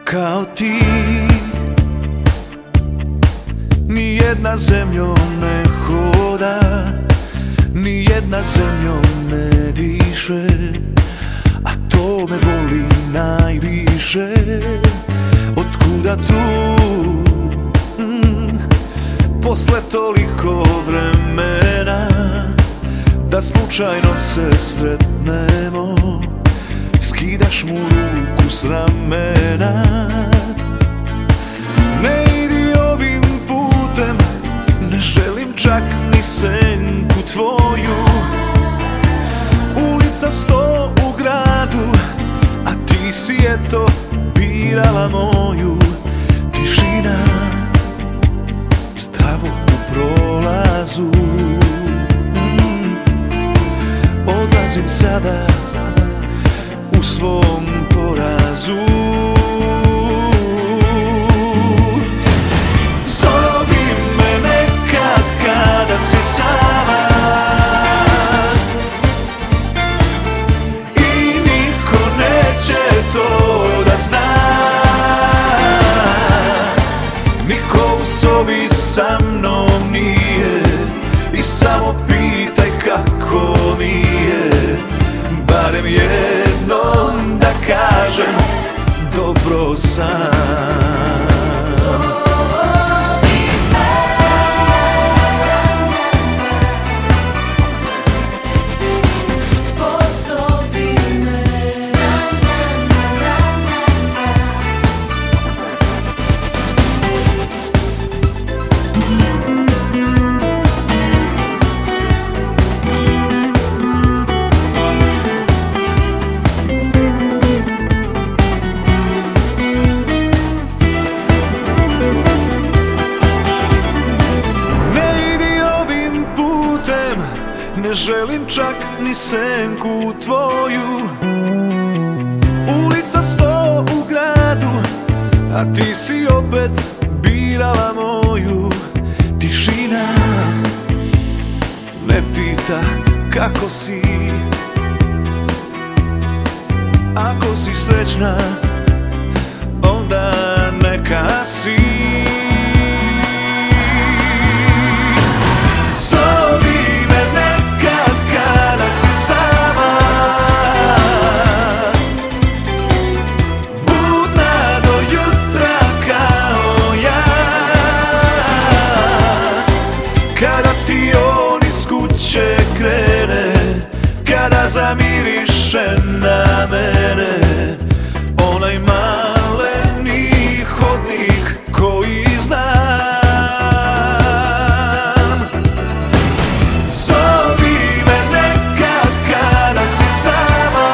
kao ti. Nijedna zemljom ne hoda, nijedna zemljom ne diše, a to me boli najviše. Otkuda tu, posle toliko vremena, da slučajno se sretnemo, skidaš mu ruku s ramena. Ne idi ovim putem, ne želim čak ni senku tvoju. Ulica 100 u gradu, a ti si eto birala moju. Tišina, zdravo u prolazu. Odlazim sada u svom porazu. Zovi me nekad kada si sama i niko neće to da zna. Niko u sobi sa mnom nije i samo pitaj kako mi je. Barem jednom da kažem dobro sam. Ne želim čak ni senku tvoju. Ulica 100 u gradu, a ti si opet birala moju. Tišina me pita kako si. Ako si srećna, onda neka si. Kada zamiriše na mene onaj maleni hodnik koji znam. Zovi me nekad kada si sama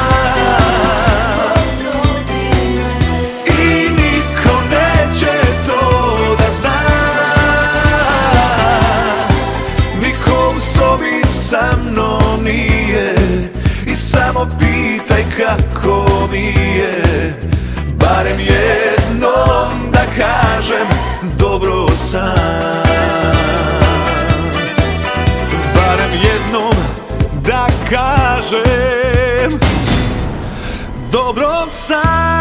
i niko neće to da zna. Niko u sobi sa mnom nije i samo pitaj kako mi je. Barem jednom da kažem dobro sam. Barem jednom da kažem dobro sam.